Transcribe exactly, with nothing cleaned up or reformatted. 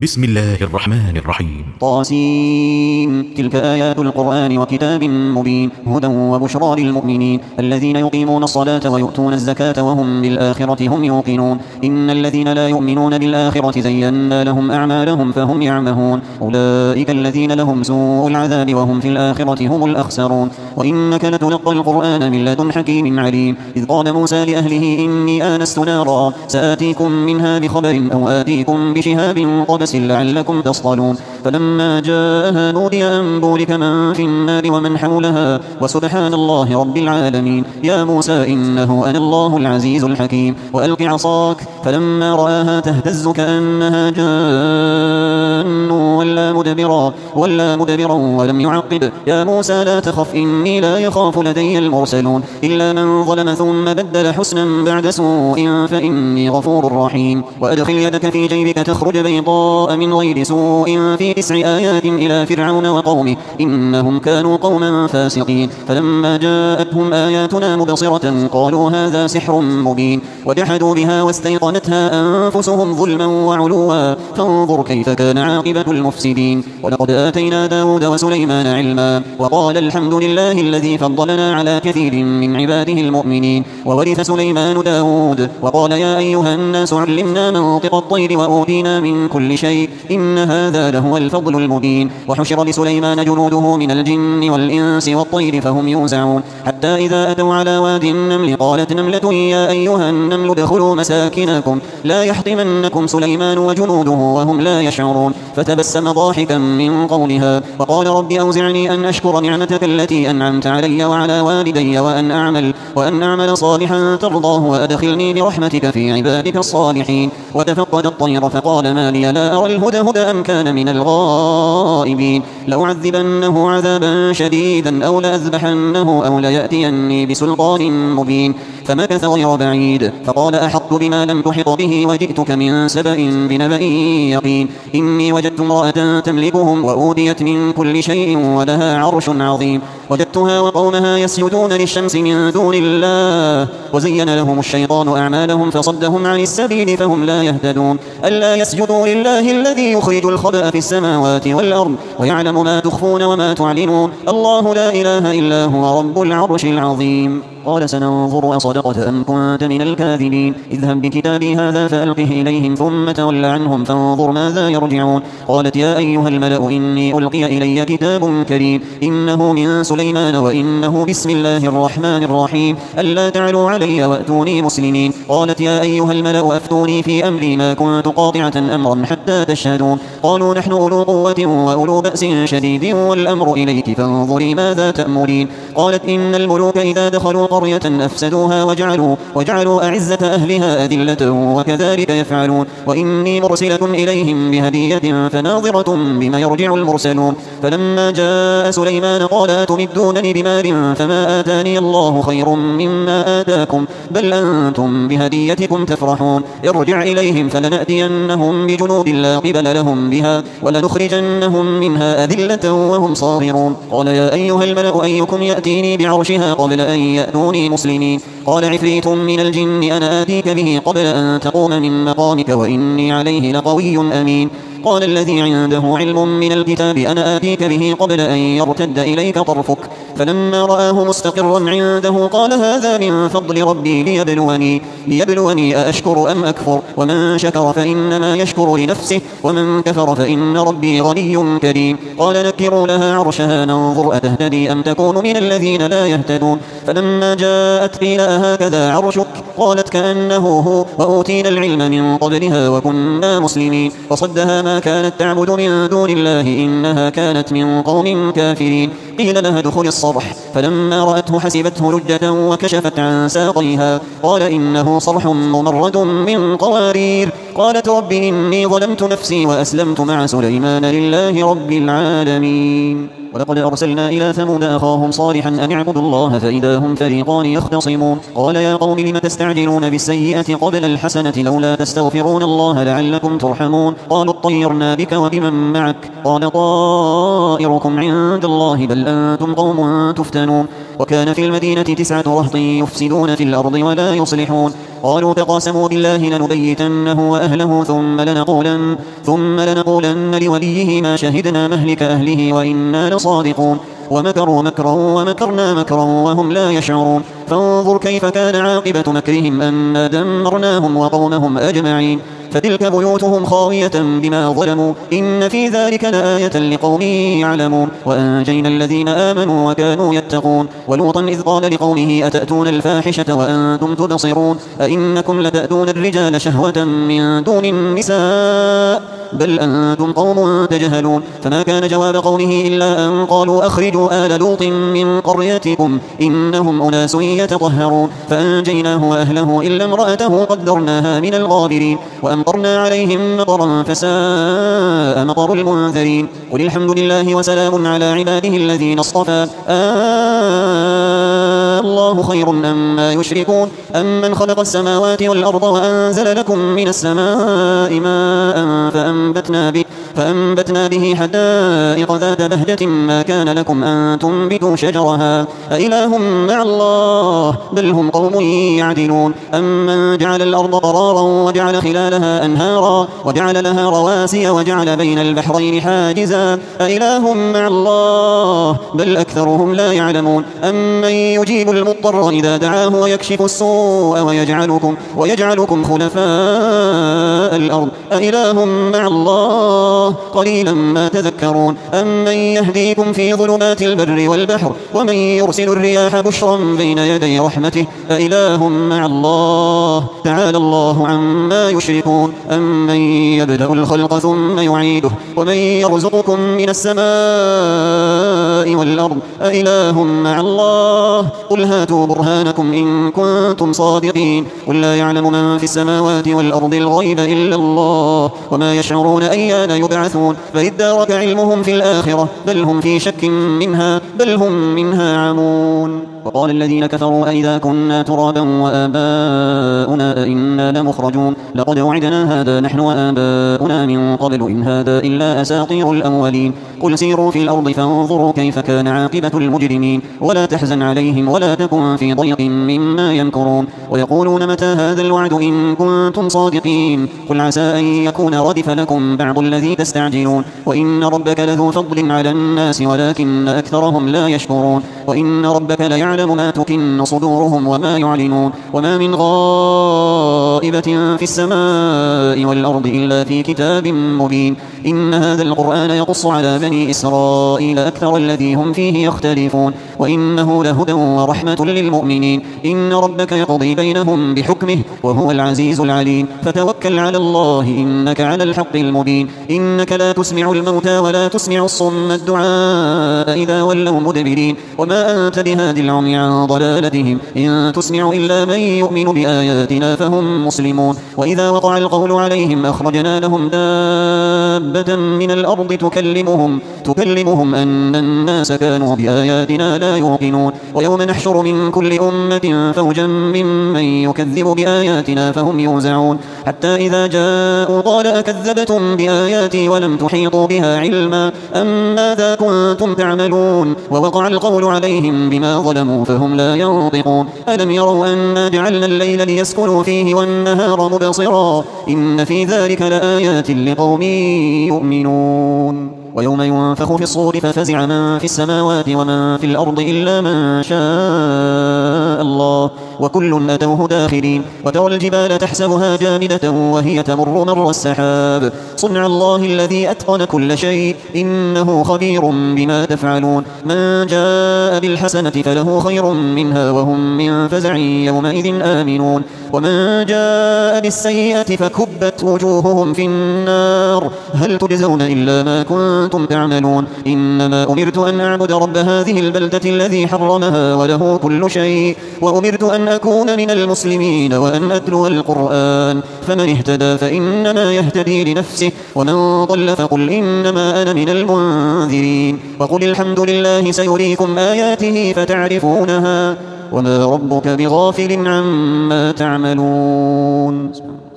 بسم الله الرحمن الرحيم. طاسين. تلك آيات القرآن وكتاب مبين هدى وبشرى للمؤمنين الذين يقيمون الصلاة ويؤتون الزكاة وهم بالآخرة هم يوقنون. إن الذين لا يؤمنون بالآخرة زينا لهم أعمالهم فهم يعمهون. أولئك الذين لهم سوء العذاب وهم في الآخرة هم الأخسرون. وإنك لتلقى القرآن من لدن حكيم عليم. إذ قال موسى لأهله إني آنست نارا سآتيكم منها بخبر أو آتيكم بشهاب قبس لعلكم تصطلون. فلما جاءها نودي أن بورك من في النار ومن حولها وسبحان الله رب العالمين. يا موسى إنه أنا الله العزيز الحكيم. وألق عصاك فلما رآها تهتز كأنها جان ولا مدبرا ولا مدبرا ولم يعقب. يا موسى لا تخف إني لا يخاف لدي المرسلون إلا من ظلم ثم بدل حسنا بعد سوء فإني غفور رحيم. وأدخل يدك في جيبك تخرج بيضاء من غير سوء في تسع آيات إلى فرعون وقومه إنهم كانوا قوما فاسقين. فلما جاءتهم آياتنا مبصرة قالوا هذا سحر مبين. وجحدوا بها واستيقنتها أنفسهم ظلما وعلوا فانظر كيف كان عاقبة المفسدين. ولقد آتينا داود وسليمان علما وقال الحمد لله الذي فضلنا على كثير من عباده المؤمنين. وورث سليمان داود وقال يا أيها الناس علمنا منطق الطير وأوتينا من كل شيء إن هذا لهو الفضل المبين. وحشر لسليمان جنوده من الجن والإنس والطير فهم يوزعون حتى إذا أتوا على وادي النمل قالت نملة يا أيها النمل ادخلوا مساكنكم لا يحطمنكم سليمان وجنوده وهم لا يشعرون. فتبسم ضاحكا من قولها وقال رب أوزعني أن أشكر نعمتك التي أنعمت علي وعلى والدي وأن أعمل, وأن أعمل صالحا ترضاه وأدخلني برحمتك في عبادك الصالحين. وتفقد الطير فقال ما لي لا أرى الهدهد أم كان من الغائبين. لأعذبنه عذابا شديدا أو لأذبحنه أو ليأتيني بسلطان مبين. فمكث غير بعيد فقال أحطت بما لم تحط به وجئتك من سبأ بنبأ يقين. إني وجدت امرأة تملكهم وأوتيت من كل شيء ولها عرش عظيم. وجدتها وقومها يسجدون للشمس من دون الله وزين لهم الشيطان أعمالهم فصدهم عن السبيل فهم لا يهتدون. ألا يسجدوا لله الذي يخرج الخبأ في السماوات والأرض ويعلم ما تخفون وما تعلنون. الله لا إله إلا هو رب العرش العظيم. قال سننظر أصدقت أم كنت من الكاذبين. اذهب بكتابي هذا فألقه إليهم ثم تول عنهم فانظر ماذا يرجعون. قالت يا أيها الملأ إني ألقي إلي كتاب كريم إنه من سليمان وإنه بسم الله الرحمن الرحيم ألا تعلوا علي وأتوني مسلمين. قالت يا أيها الملأ أفتوني في أمري ما كنت قاطعة أمرا حتى تشهدون. قالوا نحن أولو قوة وأولو بأس شديد والأمر إليك فانظري ماذا تأمرين. قالت إن الملوك إذا دخلوا قرية أفسدوها وجعلوا, وجعلوا أعزة أهلها أذلة وكذلك يفعلون. وإني مرسلة إليهم بهدية فناظرة بما يرجع المرسلون. فلما جاء سليمان قال أتمدونني بمال فما آتاني الله خير مما آتاكم بل أنتم بهديتكم تفرحون. ارجع إليهم فلنأتينهم بجنود لا قبل لهم بها ولنخرجنهم منها أذلة وهم صاغرون. قال يا أيها الملأ أيكم يأتيني بعرشها قبل أن يأتوني مسلمين. قال عفريت من الجن أنا آتيك به قبل أن تقوم من مقامك وإني عليه لقوي أمين. قال الذي عنده علم من الكتاب أنا آتيك به قبل أن يرتد إليك طرفك. فلما رآه مستقرا عنده قال هذا من فضل ربي ليبلوني, ليبلوني أأشكر أم أكفر. ومن شكر فإنما يشكر لنفسه ومن كفر فإن ربي غني كريم. قال نكروا لها عرشها ننظر أتهتدي أم تكون من الذين لا يهتدون. فلما جاءت قيل أهكذا عرشك قالت كأنه هو وأوتينا العلم من قبلها وكنا مسلمين. وصدها ما كانت تعبد من دون الله إنها كانت من قوم كافرين. قيل لها ادخل الصرح فلما رأته حسبته لجة وكشفت عن ساقيها قال إنه صرح ممرد من قوارير. قالت رب إني ظلمت نفسي وأسلمت مع سليمان لله رب العالمين. ولقد أرسلنا إلى ثمود أخاهم صالحا أن اعبدوا الله فإذا هم فريقان يختصمون. قال يا قوم لم تستعجلون بالسيئة قبل الحسنة لولا تستغفرون الله لعلكم ترحمون. قالوا اطيرنا بك وبمن معك قال طائركم عند الله بل أنتم قوم تفتنون. وكان في المدينة تسعة رهط يفسدون في الأرض ولا يصلحون قالوا تقاسموا بالله لنبيتنه وأهله ثم لنقولن, ثم لنقولن لوليه ما شهدنا مهلك أهله وإنا لصادقون ومكروا مكرا ومكرنا مكرا وهم لا يشعرون فانظر كيف كان عاقبة مكرهم أنا دمرناهم وقومهم أجمعين فتلك بيوتهم خاوية بما ظلموا إن في ذلك لآية لقوم يعلمون وأنجينا الذين آمنوا وكانوا يتقون ولوطا إذ قال لقومه أتأتون الفاحشة وأنتم تبصرون أئنكم لتأتون الرجال شهوة من دون النساء بل أنتم قوم تجهلون فما كان جواب قومه إلا أن قالوا أخرجوا آل لوط من قريتكم إنهم أناس يتطهرون فأنجيناه وأهله إلا امرأته قدرناها من الغابرين وأمطرنا عليهم مطرا فساء مطر المنذرين قل الحمد لله وسلام على عباده الذين اصطفى آه الله خير أما يشركون أمن خلق السماوات والأرض وأنزل لكم من السماء ماء فأنبتنا به, فأنبتنا به حدائق ذات بهجة ما كان لكم أن تنبتوا شجرها أإله مع الله بل هم قوم يعدلون أمن جعل الأرض قرارا وجعل خلالها أنهارا وجعل لها رواسي وجعل بين البحرين حاجزا أإله مع الله بل أكثرهم لا يعلمون أمن يجيب المضطر إذا دعاه ويكشف السوء ويجعلكم, ويجعلكم خلفاء الأرض أإله مع الله قليلا ما تذكرون أمن يهديكم في ظلمات البر والبحر ومن يرسل الرياح بشرا بين يدي رحمته أإله مع الله تعالى الله عما يشركون أمن يبدأ الخلق ثم يعيده ومن يرزقكم من السماء والأرض أإله مع الله قل هاتوا برهانكم إن كنتم صادقين قل لا يعلم من في السماوات والأرض الغيب إلا الله وما يشعرون أيان يبعثون بل ادارك علمهم في الآخرة بل هم في شك منها بل هم منها عمون وقال الذين كفروا أئذا كنا ترابا وآباؤنا أئنا لمخرجون لقد وعدنا هذا نحن وآباؤنا من قبل إن هذا إلا أساطير الأولين قل سيروا في الأرض فانظروا كيف كان عاقبة المجرمين ولا تحزن عليهم ولا تكن في ضيق مما يمكرون ويقولون متى هذا الوعد إن كنتم صادقين قل عسى أن يكون ردف لكم بعض الذي تستعجلون وإن ربك لذو فضل على الناس ولكن أكثرهم لا يشكرون وإن ربك ليعلم ما تكن صدورهم وما يعلنون وما من غائبة في السماء والأرض إلا في كتاب مبين إن هذا القرآن يقص على بني إسرائيل أكثر الذي هم فيه يختلفون وإنه لهدى ورحمة للمؤمنين إن ربك يقضي بينهم بحكمه وهو العزيز العليم فتوكل على الله إنك على الحق المبين إنك لا تسمع الموتى ولا تسمع الصم الدعاء إذا ولوا مدبرين وما أنت بهادي العمي عن ضلالتهم إن تسمع إلا من يؤمن بآياتنا فهم مسلمون وإذا وقع القول عليهم أخرجنا لهم دابة من الأرض تكلمهم, تكلمهم أن الناس كانوا بآياتنا لا يوقنون ويوم نحشر من كل أمة فوجا ممن يكذب بآياتنا فهم يوزعون حتى إذا جاءوا قال أكذبتم بآياتي ولم تحيطوا بها علما أم ماذا كنتم تعملون ووقع القول عليهم بما ظلموا فهم لا ينطقون ألم يروا أنا جعلنا الليل ليسكنوا فيه والنهار مبصرا إن في ذلك لآيات لقوم يؤمنون ويوم ينفخ في الصور ففزع من في السماوات ومن في الأرض إلا من شاء الله وكل أتوه داخرين وترى الجبال تحسبها جامدة وهي تمر مر السحاب صنع الله الذي أتقن كل شيء إنه خبير بما تفعلون من جاء بالحسنة فله خير منها وهم من فزع يومئذ آمنون ومن جاء بالسيئة فكبت وجوههم في النار هل تجزون إلا ما كنتم تعملون إنما أمرت أن أعبد رب هذه البلدة الذي حرمها وله كل شيء وأمرت أن أكون من المسلمين وأن أتلو القرآن فمن اهتدى فإنما يهتدي لنفسه ومن ضل فقل إنما أنا من المنذرين وقل الحمد لله سيريكم آياته فتعرفونها وما ربك بغافل عما تعملون.